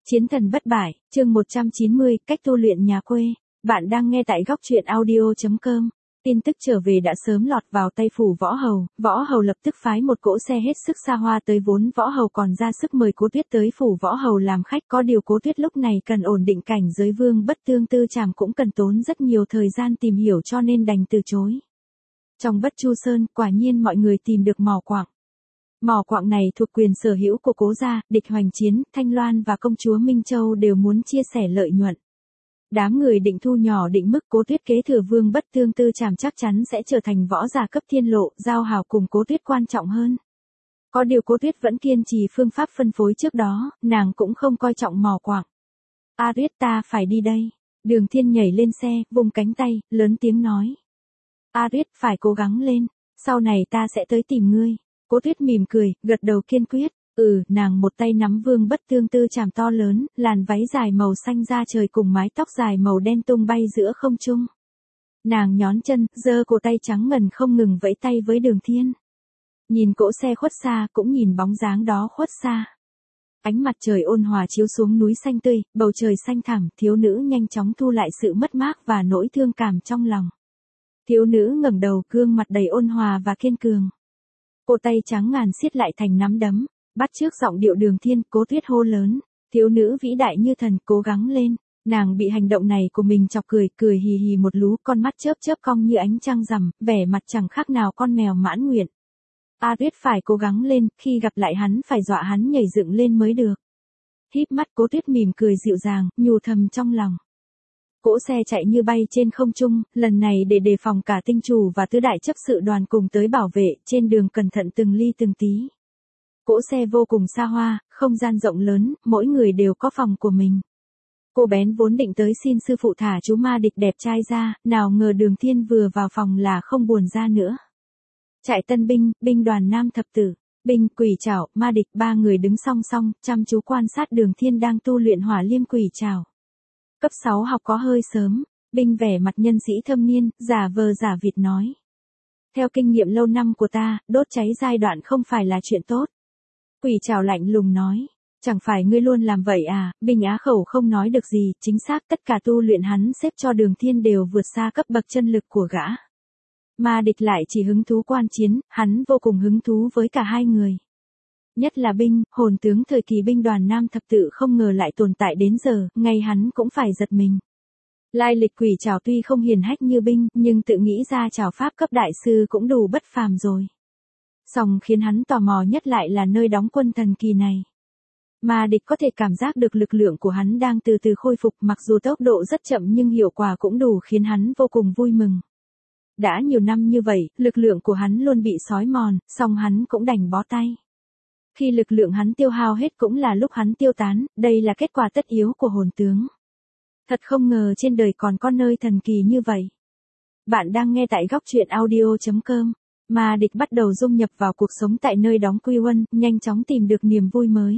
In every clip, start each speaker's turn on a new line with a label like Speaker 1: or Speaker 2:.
Speaker 1: Chiến thần bất bại, chương 190, cách tu luyện nhà quê. Bạn đang nghe tại góc truyện audio.com. Tin tức trở về đã sớm lọt vào tay phủ Võ Hầu lập tức phái một cỗ xe hết sức xa hoa tới, vốn Võ Hầu còn ra sức mời Cố Tuyết tới phủ Võ Hầu làm khách, có điều Cố Tuyết lúc này cần ổn định cảnh giới Vương Bất Tương Tư Trảm, cũng cần tốn rất nhiều thời gian tìm hiểu cho nên đành từ chối. Trong Bất Chu Sơn, quả nhiên mọi người tìm được mỏ quặng. Mỏ quặng này thuộc quyền sở hữu của Cố gia, Địch Hoành Chiến, Thanh Loan và công chúa Minh Châu đều muốn chia sẻ lợi nhuận. Đám người định thu nhỏ định mức, Cố Tuyết kế thừa Vương Bất Tương Tư Trảm chắc chắn sẽ trở thành võ giả cấp thiên lộ, giao hảo cùng Cố Tuyết quan trọng hơn. Có điều Cố Tuyết vẫn kiên trì phương pháp phân phối trước đó, nàng cũng không coi trọng mỏ quặng. A Tuyết, ta phải đi đây. Đường Thiên nhảy lên xe, vùng cánh tay, lớn tiếng nói. A Tuyết, phải cố gắng lên, sau này ta sẽ tới tìm ngươi. Cố Tuyết mỉm cười, gật đầu kiên quyết. Nàng một tay nắm Vương Bất Tương Tư Trảm to lớn, làn váy dài màu xanh da trời cùng mái tóc dài màu đen tung bay giữa không trung. Nàng nhón chân, giơ cổ tay trắng ngần không ngừng vẫy tay với Đường Thiên. Nhìn cỗ xe khuất xa, cũng nhìn bóng dáng đó khuất xa. Ánh mặt trời ôn hòa chiếu xuống núi xanh tươi, bầu trời xanh thẳm, thiếu nữ nhanh chóng thu lại sự mất mát và nỗi thương cảm trong lòng. Thiếu nữ ngẩng đầu, gương mặt đầy ôn hòa và kiên cường. Cô tay trắng ngàn siết lại thành nắm đấm, bắt chước giọng điệu Đường Thiên, Cố Tuyết hô lớn, thiếu nữ vĩ đại như thần, cố gắng lên. Nàng bị hành động này của mình chọc cười, cười hì hì một lú, con mắt chớp chớp cong như ánh trăng rằm, vẻ mặt chẳng khác nào con mèo mãn nguyện. A Tuyết phải cố gắng lên, khi gặp lại hắn phải dọa hắn nhảy dựng lên mới được. Híp mắt, Cố Tuyết mỉm cười dịu dàng, nhủ thầm trong lòng. Cỗ xe chạy như bay trên không trung, lần này để đề phòng cả tinh chủ và tứ đại chấp sự đoàn cùng tới bảo vệ, trên đường cẩn thận từng ly từng tí. Cỗ xe vô cùng xa hoa, không gian rộng lớn, mỗi người đều có phòng của mình. Cô bén vốn định tới xin sư phụ thả chú Ma Địch đẹp trai ra, nào ngờ Đường Thiên vừa vào phòng là không buồn ra nữa. Trại tân binh, binh đoàn Nam Thập Tử, binh Quỷ Trảo, Ma Địch ba người đứng song song, chăm chú quan sát Đường Thiên đang tu luyện Hỏa Liêm Quỷ Trảo. Cấp 6 học có hơi sớm, binh vẻ mặt nhân sĩ thâm niên, giả vờ giả vịt nói. Theo kinh nghiệm lâu năm của ta, đốt cháy giai đoạn không phải là chuyện tốt. Quỷ Trảo lạnh lùng nói, chẳng phải ngươi luôn làm vậy à? Binh á khẩu không nói được gì, chính xác tất cả tu luyện hắn xếp cho Đường Thiên đều vượt xa cấp bậc chân lực của gã. Ma Địch lại chỉ hứng thú quan chiến, hắn vô cùng hứng thú với cả hai người. Nhất là binh, hồn tướng thời kỳ binh đoàn Nam Thập Tự không ngờ lại tồn tại đến giờ, ngay hắn cũng phải giật mình. Lai lịch Quỷ Trảo tuy không hiền hách như binh, nhưng tự nghĩ ra trảo pháp cấp đại sư cũng đủ bất phàm rồi. Song khiến hắn tò mò nhất lại là nơi đóng quân thần kỳ này. Ma Địch có thể cảm giác được lực lượng của hắn đang từ từ khôi phục, mặc dù tốc độ rất chậm nhưng hiệu quả cũng đủ khiến hắn vô cùng vui mừng. Đã nhiều năm như vậy, lực lượng của hắn luôn bị xói mòn, song hắn cũng đành bó tay. Khi lực lượng hắn tiêu hao hết cũng là lúc hắn tiêu tán, đây là kết quả tất yếu của hồn tướng. Thật không ngờ trên đời còn có nơi thần kỳ như vậy. Bạn đang nghe tại góc truyện audio.com. Ma Địch bắt đầu dung nhập vào cuộc sống tại nơi đóng Quy Huân, nhanh chóng tìm được niềm vui mới.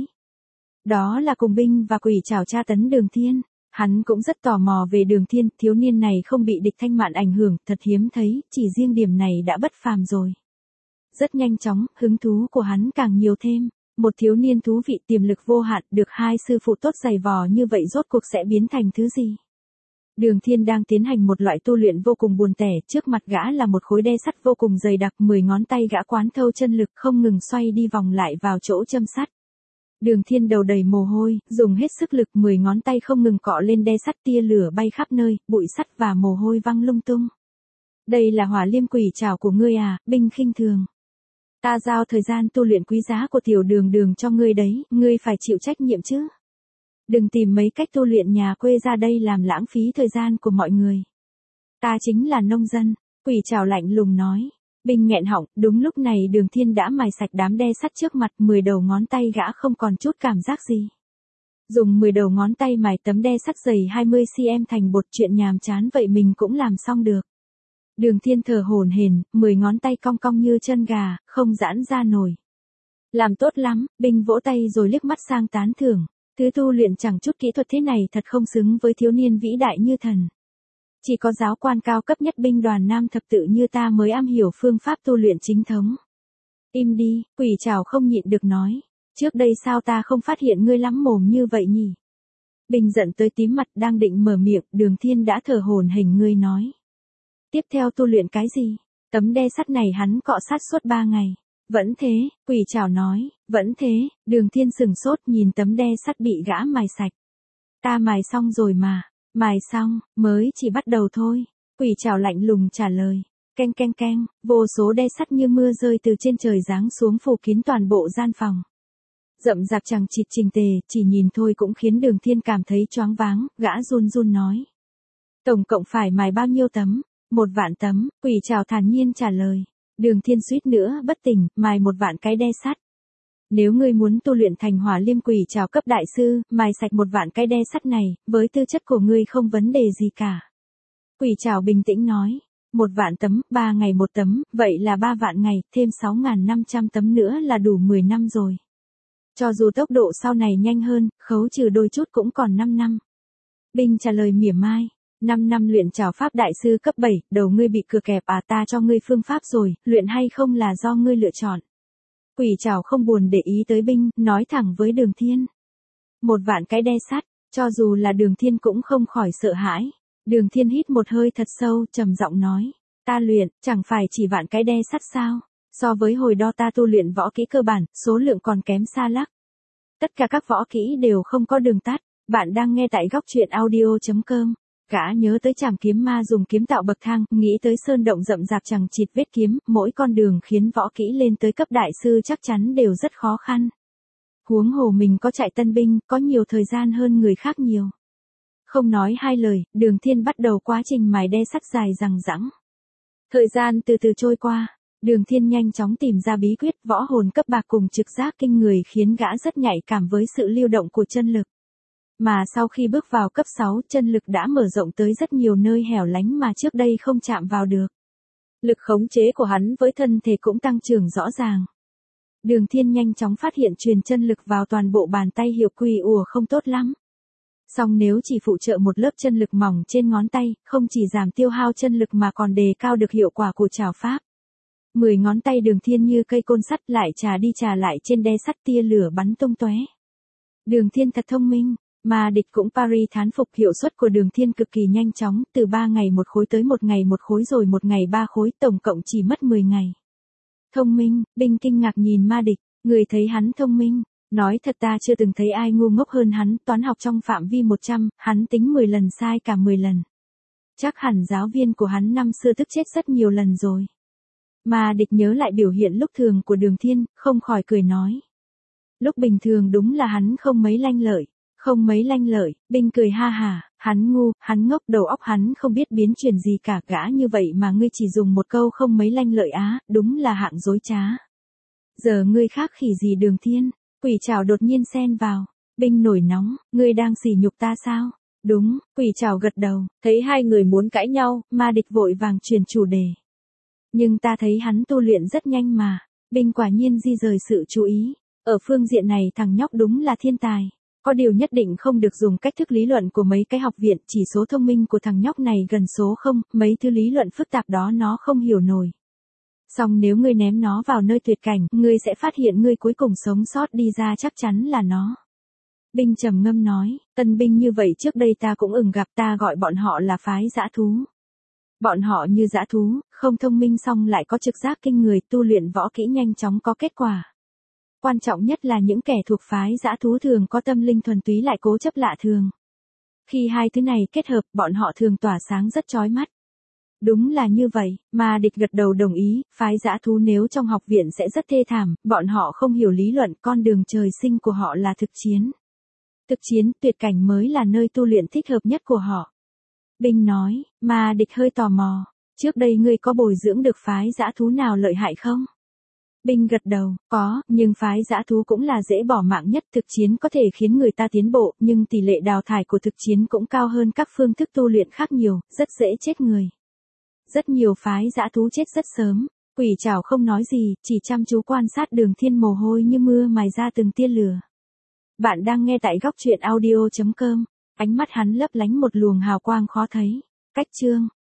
Speaker 1: Đó là cùng binh và Quỷ Trảo tra tấn Đường Thiên. Hắn cũng rất tò mò về Đường Thiên, thiếu niên này không bị địch Thanh Mạn ảnh hưởng, thật hiếm thấy, chỉ riêng điểm này đã bất phàm rồi. Rất nhanh chóng, hứng thú của hắn càng nhiều thêm. Một thiếu niên thú vị tiềm lực vô hạn, được hai sư phụ tốt giày vò như vậy rốt cuộc sẽ biến thành thứ gì? Đường Thiên đang tiến hành một loại tu luyện vô cùng buồn tẻ, trước mặt gã là một khối đe sắt vô cùng dày đặc, 10 ngón tay gã quán thâu chân lực không ngừng xoay đi vòng lại vào chỗ châm sắt. Đường Thiên đầu đầy mồ hôi, dùng hết sức lực 10 ngón tay không ngừng cọ lên đe sắt, tia lửa bay khắp nơi, bụi sắt và mồ hôi văng lung tung. Đây là Hỏa Liêm Quỷ Trảo của ngươi à? Binh khinh thường. Ta giao thời gian tu luyện quý giá của tiểu Đường cho ngươi đấy, ngươi phải chịu trách nhiệm chứ. Đừng tìm mấy cách tu luyện nhà quê ra đây làm lãng phí thời gian của mọi người. Ta chính là nông dân, Quỷ Trảo lạnh lùng nói. Binh nghẹn họng, đúng lúc này Đường Thiên đã mài sạch đám đe sắt trước mặt, 10 đầu ngón tay gã không còn chút cảm giác gì. Dùng 10 đầu ngón tay mài tấm đe sắt dày 20cm thành bột, chuyện nhàm chán vậy mình cũng làm xong được. Đường Thiên thở hổn hển, 10 ngón tay cong cong như chân gà, không giãn ra nổi. Làm tốt lắm, binh vỗ tay rồi liếc mắt sang tán thưởng. Thứ tu luyện chẳng chút kỹ thuật thế này thật không xứng với thiếu niên vĩ đại như thần. Chỉ có giáo quan cao cấp nhất binh đoàn Nam Thập Tự như ta mới am hiểu phương pháp tu luyện chính thống. Im đi, Quỷ Trảo không nhịn được nói. Trước đây sao ta không phát hiện ngươi lắm mồm như vậy nhỉ? Bình giận tới tím mặt đang định mở miệng, Đường Thiên đã thở hổn hển ngươi nói. Tiếp theo tu luyện cái gì? Tấm đe sắt này hắn cọ sát suốt 3 ngày. Vẫn thế, quỷ trảo nói, vẫn thế, Đường Thiên sừng sốt nhìn tấm đe sắt bị gã mài sạch. Ta mài xong rồi mà, mài xong, mới chỉ bắt đầu thôi. Quỷ trảo lạnh lùng trả lời. Keng keng keng, vô số đe sắt như mưa rơi từ trên trời giáng xuống phủ kín toàn bộ gian phòng. Rậm rạp chằng chịt trình tề, chỉ nhìn thôi cũng khiến Đường Thiên cảm thấy choáng váng, gã run run nói. Tổng cộng phải mài bao nhiêu tấm? 1.000.000 tấm, quỷ trảo thản nhiên trả lời. Đường Thiên suýt nữa bất tỉnh, mài 1.000.000 cái đe sắt. Nếu ngươi muốn tu luyện thành Hỏa Liêm Quỷ Trảo cấp đại sư, mài sạch 1.000.000 cái đe sắt này, với tư chất của ngươi không vấn đề gì cả. Quỷ Trảo bình tĩnh nói. 1.000.000 tấm, 3 ngày 1 tấm, vậy là 3.000.000 ngày, thêm 6.500 tấm nữa là đủ 10 năm rồi. Cho dù tốc độ sau này nhanh hơn, khấu trừ đôi chút cũng còn 5 năm. Binh trả lời mỉa mai. 5 năm luyện trảo pháp đại sư cấp 7, đầu ngươi bị cừa kẹp à, ta cho ngươi phương pháp rồi, luyện hay không là do ngươi lựa chọn. Quỷ trảo không buồn để ý tới Binh, nói thẳng với Đường Thiên. 1.000.000 cái đe sắt, cho dù là Đường Thiên cũng không khỏi sợ hãi. Đường Thiên hít một hơi thật sâu, trầm giọng nói. Ta luyện, chẳng phải chỉ vạn cái đe sắt sao? So với hồi đó ta tu luyện võ kỹ cơ bản, số lượng còn kém xa lắc. Tất cả các võ kỹ đều không có đường tắt. Bạn đang nghe tại góc truyện audio.com. Gã nhớ tới Trảm Kiếm Ma dùng kiếm tạo bậc thang, nghĩ tới sơn động rậm rạp chằng chịt vết kiếm, mỗi con đường khiến võ kỹ lên tới cấp đại sư chắc chắn đều rất khó khăn. Huống hồ mình có chạy tân binh, có nhiều thời gian hơn người khác nhiều. Không nói hai lời, Đường Thiên bắt đầu quá trình mài đe sắt dài dằng dẵng. Thời gian từ từ trôi qua, Đường Thiên nhanh chóng tìm ra bí quyết võ hồn cấp bạc cùng trực giác kinh người khiến gã rất nhạy cảm với sự lưu động của chân lực. Mà sau khi bước vào cấp 6, chân lực đã mở rộng tới rất nhiều nơi hẻo lánh mà trước đây không chạm vào được. Lực khống chế của hắn với thân thể cũng tăng trưởng rõ ràng. Đường Thiên nhanh chóng phát hiện truyền chân lực vào toàn bộ bàn tay hiệu quỳ ùa không tốt lắm. Song nếu chỉ phụ trợ một lớp chân lực mỏng trên ngón tay, không chỉ giảm tiêu hao chân lực mà còn đề cao được hiệu quả của trảo pháp. 10 ngón tay Đường Thiên như cây côn sắt lại trà đi trà lại trên đe sắt, tia lửa bắn tung tóe. Đường Thiên thật thông minh. Mà địch cũng pari thán phục hiệu suất của Đường Thiên cực kỳ nhanh chóng, từ 3 ngày 1 khối tới 1 ngày 1 khối rồi 1 ngày 3 khối, tổng cộng chỉ mất 10 ngày. Thông minh, Binh kinh ngạc nhìn Ma Địch, người thấy hắn thông minh, nói thật ta chưa từng thấy ai ngu ngốc hơn hắn, toán học trong phạm vi 100, hắn tính 10 lần sai cả 10 lần. Chắc hẳn giáo viên của hắn năm xưa tức chết rất nhiều lần rồi. Ma Địch nhớ lại biểu hiện lúc thường của Đường Thiên, không khỏi cười nói. Lúc bình thường đúng là hắn không mấy lanh lợi. Không mấy lanh lợi, Binh cười ha hà, hắn ngu, hắn ngốc, đầu óc hắn không biết biến chuyển gì cả, gã như vậy mà ngươi chỉ dùng một câu không mấy lanh lợi á, đúng là hạng dối trá. Giờ ngươi khác khỉ gì Đường Thiên? Quỷ trảo đột nhiên xen vào. Binh nổi nóng, ngươi đang sỉ nhục ta sao? Đúng, quỷ trảo gật đầu, thấy hai người muốn cãi nhau, Ma Địch vội vàng truyền chủ đề. Nhưng ta thấy hắn tu luyện rất nhanh mà. Binh quả nhiên di rời sự chú ý. Ở phương diện này thằng nhóc đúng là thiên tài. Có điều nhất định không được dùng cách thức lý luận của mấy cái học viện, chỉ số thông minh của thằng nhóc này gần số 0, mấy thứ lý luận phức tạp đó nó không hiểu nổi. Song nếu ngươi ném nó vào nơi tuyệt cảnh, ngươi sẽ phát hiện ngươi cuối cùng sống sót đi ra chắc chắn là nó. Binh trầm ngâm nói, tân binh như vậy trước đây ta cũng gặp, ta gọi bọn họ là phái dã thú. Bọn họ như dã thú, không thông minh song lại có trực giác kinh người, tu luyện võ kỹ nhanh chóng có kết quả. Quan trọng nhất là những kẻ thuộc phái dã thú thường có tâm linh thuần túy lại cố chấp lạ thường. Khi hai thứ này kết hợp, bọn họ thường tỏa sáng rất chói mắt. Đúng là như vậy, Ma Địch gật đầu đồng ý, phái dã thú nếu trong học viện sẽ rất thê thảm, bọn họ không hiểu lý luận, con đường trời sinh của họ là thực chiến. Thực chiến, tuyệt cảnh mới là nơi tu luyện thích hợp nhất của họ. Binh nói, Ma Địch hơi tò mò, trước đây ngươi có bồi dưỡng được phái dã thú nào lợi hại không? Binh gật đầu, có, nhưng phái dã thú cũng là dễ bỏ mạng nhất, thực chiến có thể khiến người ta tiến bộ, nhưng tỷ lệ đào thải của thực chiến cũng cao hơn các phương thức tu luyện khác nhiều, rất dễ chết người. Rất nhiều phái dã thú chết rất sớm, quỷ trảo không nói gì, chỉ chăm chú quan sát Đường Thiên mồ hôi như mưa mài ra từng tia lửa. Bạn đang nghe tại góc truyện audio.com, ánh mắt hắn lấp lánh một luồng hào quang khó thấy. Cách chương